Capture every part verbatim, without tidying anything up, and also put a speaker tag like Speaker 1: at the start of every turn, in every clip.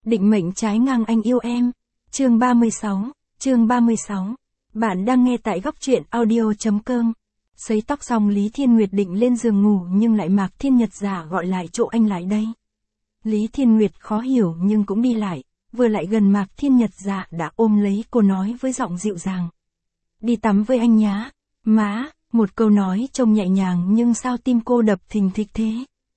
Speaker 1: Định mệnh trái ngang anh yêu em. Chương ba mươi sáu, chương ba mươi sáu. Bạn đang nghe tại góc truyện audio chấm com. Sấy tóc xong Lý Thiên Nguyệt định lên giường ngủ nhưng lại Mạc Thiên Nhật giả gọi lại chỗ anh lại đây. Lý Thiên Nguyệt khó hiểu nhưng cũng đi lại, vừa lại gần Mạc Thiên Nhật giả đã ôm lấy cô nói với giọng dịu dàng. Đi tắm với anh nhá. Má, một câu nói trông nhẹ nhàng nhưng sao tim cô đập thình thịch thế?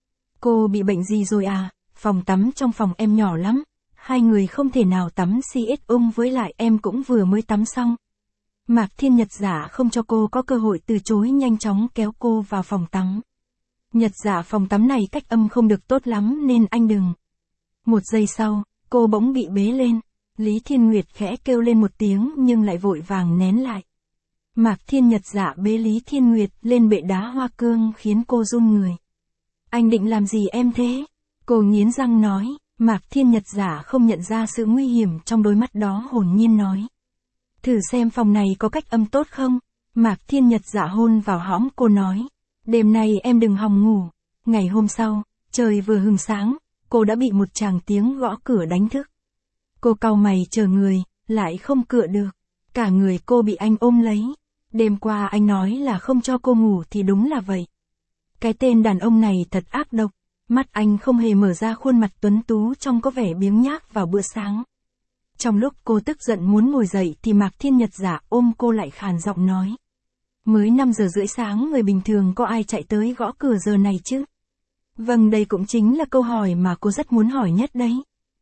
Speaker 1: Cô bị bệnh gì rồi à? Phòng tắm trong phòng em nhỏ lắm. Hai người không thể nào tắm si ết ung với lại em cũng vừa mới tắm xong. Mạc Thiên Nhật giả không cho cô có cơ hội từ chối, nhanh chóng kéo cô vào phòng tắm. Nhật giả, phòng tắm này cách âm không được tốt lắm nên anh đừng. Một giây sau, cô bỗng bị bế lên. Lý Thiên Nguyệt khẽ kêu lên một tiếng nhưng lại vội vàng nén lại. Mạc Thiên Nhật giả bế Lý Thiên Nguyệt lên bệ đá hoa cương khiến cô run người. Anh định làm gì em thế? Cô nghiến răng nói. Mạc Thiên Nhật giả không nhận ra sự nguy hiểm trong đôi mắt đó, hồn nhiên nói. Thử xem phòng này có cách âm tốt không? Mạc Thiên Nhật giả hôn vào hõm cô nói. Đêm nay em đừng hòng ngủ. Ngày hôm sau, trời vừa hừng sáng, cô đã bị một tràng tiếng gõ cửa đánh thức. Cô cau mày chờ người, lại không cựa được. Cả người cô bị anh ôm lấy. Đêm qua anh nói là không cho cô ngủ thì đúng là vậy. Cái tên đàn ông này thật ác độc. Mắt anh không hề mở ra, khuôn mặt tuấn tú trông có vẻ biếng nhác vào bữa sáng. Trong lúc cô tức giận muốn ngồi dậy thì Mạc Thiên Nhật giả ôm cô lại, khàn giọng nói. Mới năm giờ rưỡi sáng, người bình thường có ai chạy tới gõ cửa giờ này chứ? Vâng, đây cũng chính là câu hỏi mà cô rất muốn hỏi nhất đấy.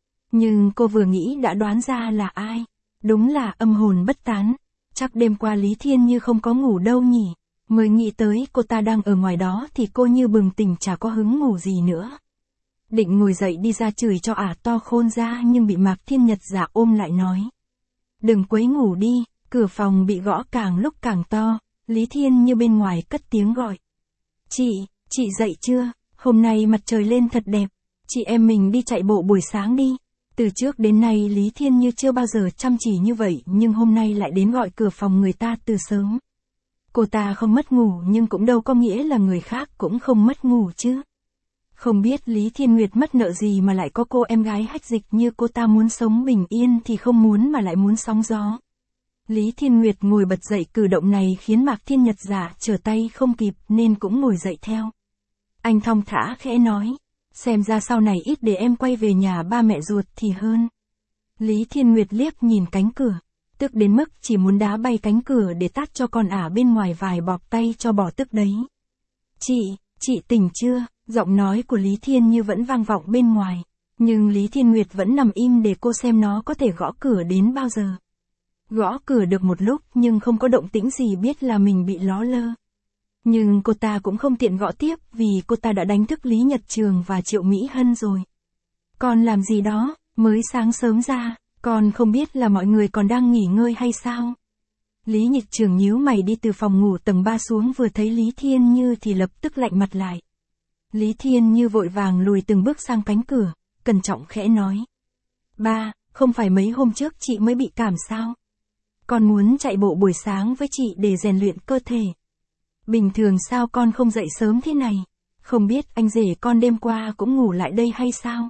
Speaker 1: Nhưng cô vừa nghĩ đã đoán ra là ai. Đúng là âm hồn bất tán. Chắc đêm qua Lý Thiên Như không có ngủ đâu nhỉ. Mới nghĩ tới cô ta đang ở ngoài đó thì cô như bừng tỉnh, chả có hứng ngủ gì nữa. Định ngồi dậy đi ra chửi cho ả to khôn ra nhưng bị Mạc Thiên Nhật giả ôm lại nói. Đừng quấy ngủ đi. Cửa phòng bị gõ càng lúc càng to. Lý Thiên Như bên ngoài cất tiếng gọi. Chị, chị dậy chưa? Hôm nay mặt trời lên thật đẹp. Chị em mình đi chạy bộ buổi sáng đi. Từ trước đến nay Lý Thiên Như chưa bao giờ chăm chỉ như vậy nhưng hôm nay lại đến gọi cửa phòng người ta từ sớm. Cô ta không mất ngủ nhưng cũng đâu có nghĩa là người khác cũng không mất ngủ chứ. Không biết Lý Thiên Nguyệt mất nợ gì mà lại có cô em gái hách dịch như cô ta, muốn sống bình yên thì không muốn mà lại muốn sóng gió. Lý Thiên Nguyệt ngồi bật dậy, cử động này khiến Mạc Thiên Nhật giả trở tay không kịp nên cũng ngồi dậy theo. Anh thong thả khẽ nói. Xem ra sau này ít để em quay về nhà ba mẹ ruột thì hơn. Lý Thiên Nguyệt liếc nhìn cánh cửa. Tức đến mức chỉ muốn đá bay cánh cửa để tát cho con ả bên ngoài vài bọt tay cho bỏ tức đấy. Chị, chị tỉnh chưa? Giọng nói của Lý Thiên Như vẫn vang vọng bên ngoài. Nhưng Lý Thiên Nguyệt vẫn nằm im để cô xem nó có thể gõ cửa đến bao giờ. Gõ cửa được một lúc nhưng không có động tĩnh gì, biết là mình bị ló lơ. Nhưng cô ta cũng không tiện gõ tiếp vì cô ta đã đánh thức Lý Nhật Trường và Triệu Mỹ Hân rồi. Con làm gì đó, mới sáng sớm ra, con không biết là mọi người còn đang nghỉ ngơi hay sao? Lý Nhật Trường nhíu mày đi từ phòng ngủ tầng ba xuống, vừa thấy Lý Thiên Như thì lập tức lạnh mặt lại. Lý Thiên Như vội vàng lùi từng bước sang cánh cửa, cẩn trọng khẽ nói. Ba, không phải mấy hôm trước chị mới bị cảm sao? Con muốn chạy bộ buổi sáng với chị để rèn luyện cơ thể. Bình thường sao con không dậy sớm thế này? Không biết anh rể con đêm qua cũng ngủ lại đây hay sao?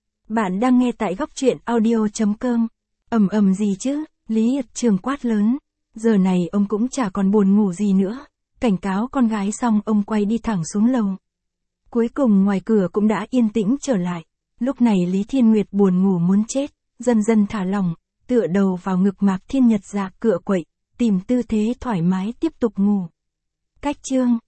Speaker 1: Bạn đang nghe tại góc truyện audio chấm com. Ầm ầm gì chứ? Lý Nhật Trường quát lớn. Giờ này ông cũng chả còn buồn ngủ gì nữa. Cảnh cáo con gái xong ông quay đi thẳng xuống lầu. Cuối cùng ngoài cửa cũng đã yên tĩnh trở lại. Lúc này Lý Thiên Nguyệt buồn ngủ muốn chết, dần dần thả lỏng, tựa đầu vào ngực Mạc Thiên Nhật giả, cựa quậy, tìm tư thế thoải mái tiếp tục ngủ. Cách chương